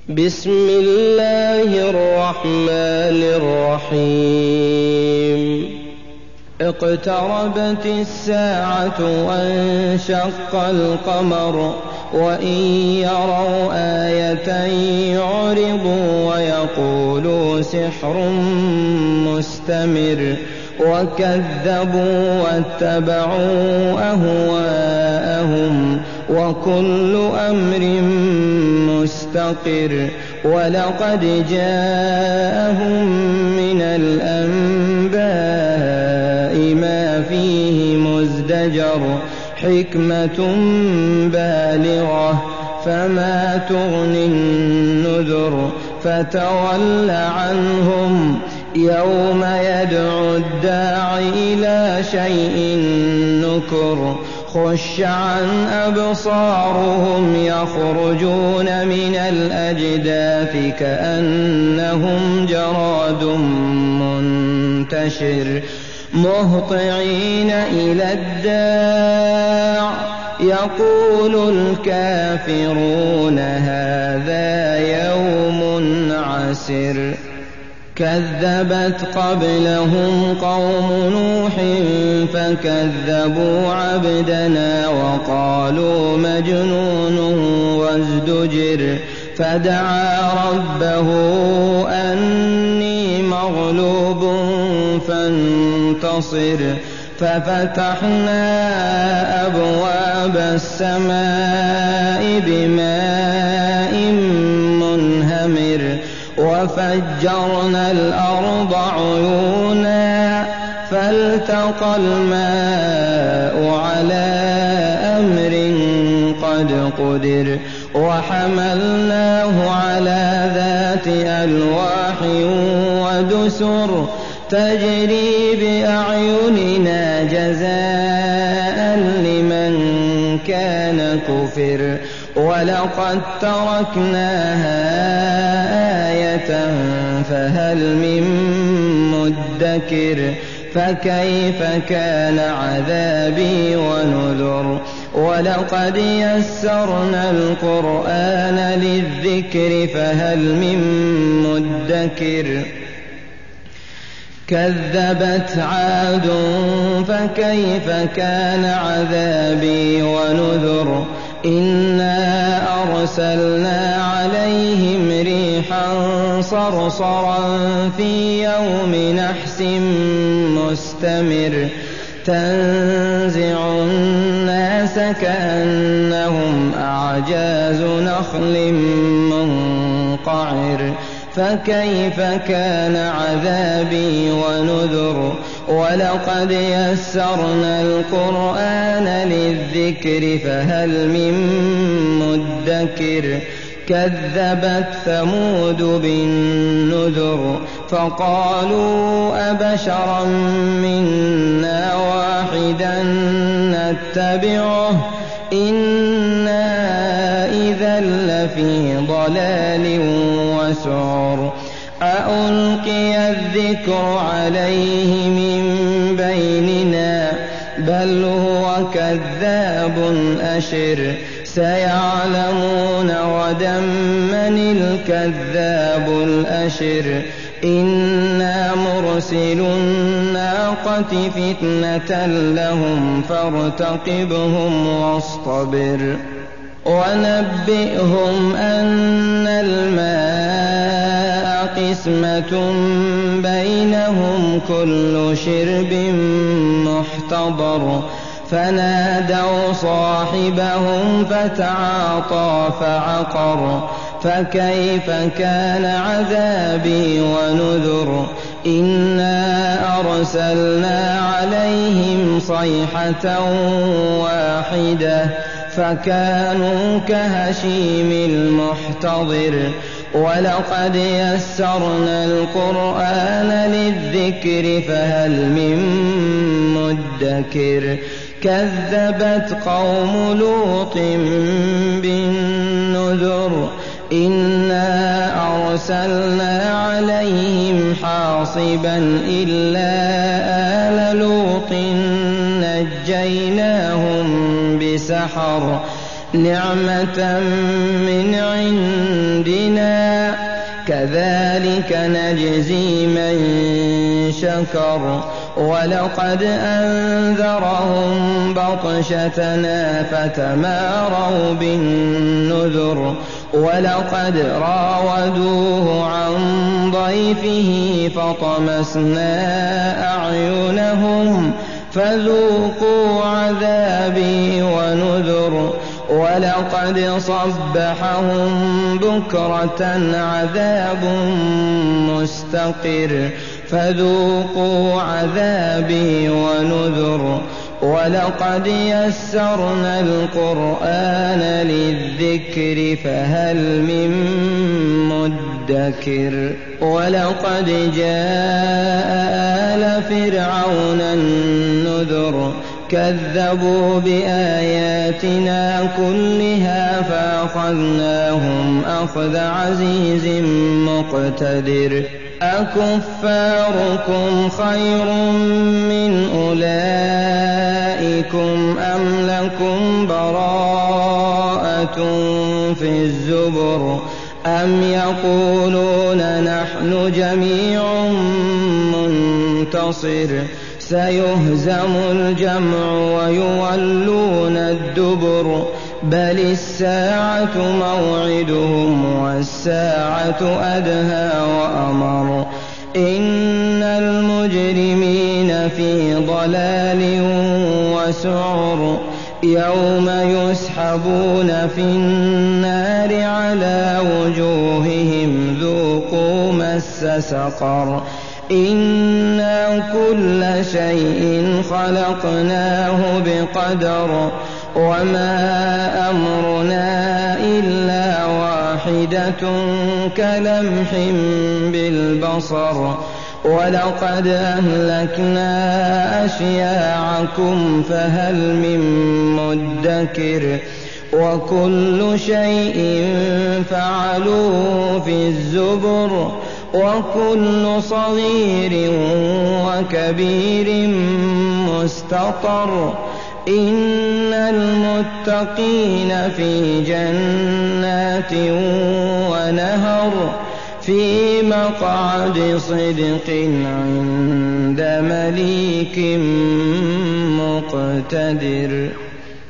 بسم الله الرحمن الرحيم اقتربت الساعة وانشق القمر وإن يروا آية يعرضوا ويقولوا سحر مستمر وكذبوا واتبعوا أهواءهم وكل أمر مستقر ولقد جاءهم من الأنباء ما فيه مزدجر حكمة بالغة فما تغني النذر فتول عنهم يوم يدعو الداع إلى شيء نكر خش عن أبصارهم يخرجون من الأجداث كأنهم جراد منتشر مهطعين إلى الداع يقول الكافرون هذا يوم عسر كذبت قبلهم قوم نوح فكذبوا عبدنا وقالوا مجنون وازدجر فدعا ربه أني مغلوب فانتصر ففتحنا أبواب السماء بماء منهمر وفجرنا الأرض عيونا فالتقى الماء على أمر قد قدر وحملناه على ذات ألواح ودسر تجري بأعيننا جزاء لمن كان كفر ولقد تركناها آية فهل من مدكر فكيف كان عذابي ونذر ولقد يسرنا القرآن للذكر فهل من مدكر كذبت عاد فكيف كان عذابي ونذر إنا أرسلنا عليهم ريحا صرصرا في يوم نحس مستمر تنزع الناس كأنهم أعجاز نخل منقعر فكيف كان عذابي ونذر ولقد يسرنا القرآن للذكر فهل من مدكر كذبت ثمود بالنذر فقالوا أبشرا منا واحدا نتبعه إنا إذا لفي ضلال وسعر أألقي الذكر عليه من بيننا بل هو كذاب أشر سيعلمون غدا من الكذاب الأشر إنا مرسل الناقة فتنة لهم فارتقبهم واصطبر ونبئهم أن الماء قسمة بينهم كل شرب محتضر فنادوا صاحبهم فتعاطى فعقر فكيف كان عذابي ونذر إنا أرسلنا عليهم صيحة واحدة فكانوا كهشيم المحتضر ولقد يسرنا القرآن للذكر فهل من مدكر كذبت قوم لوط بالنذر إنا أرسلنا عليهم حاصبا إلا آل لوط نجيناهم بسحر نعمة من عندنا كذلك نجزي من شكر ولقد أنذرهم بطشتنا فتماروا بالنذر ولقد راودوه عن ضيفه فطمسنا أعينهم فذوقوا عذابي ونذر ولقد صبحهم بكرة عذاب مستقر فذوقوا عذابي ونذر ولقد يسرنا القرآن للذكر فهل من مدكر ولقد جاء آل فرعون النذر كذبوا بآياتنا كلها فأخذناهم أخذ عزيز مقتدر أكفاركم خير من أولئكم أم لكم براءة في الزبر أم يقولون نحن جميع منتصر سيهزم الجمع ويولون الدبر بل الساعة موعدهم والساعة أدهى وأمر إن المجرمين في ضلال وسعر يوم يسحبون في النار على وجوههم ذوقوا مس سقر إنا كل شيء خلقناه بقدر وما أمرنا إلا واحدة كلمح بالبصر ولقد أهلكنا أشياعكم فهل من مدكر وكل شيء فعلوه في الزبر وكل صغير وكبير مستطر إن المتقين في جنات ونهر في مقعد صدق عند مليك مقتدر.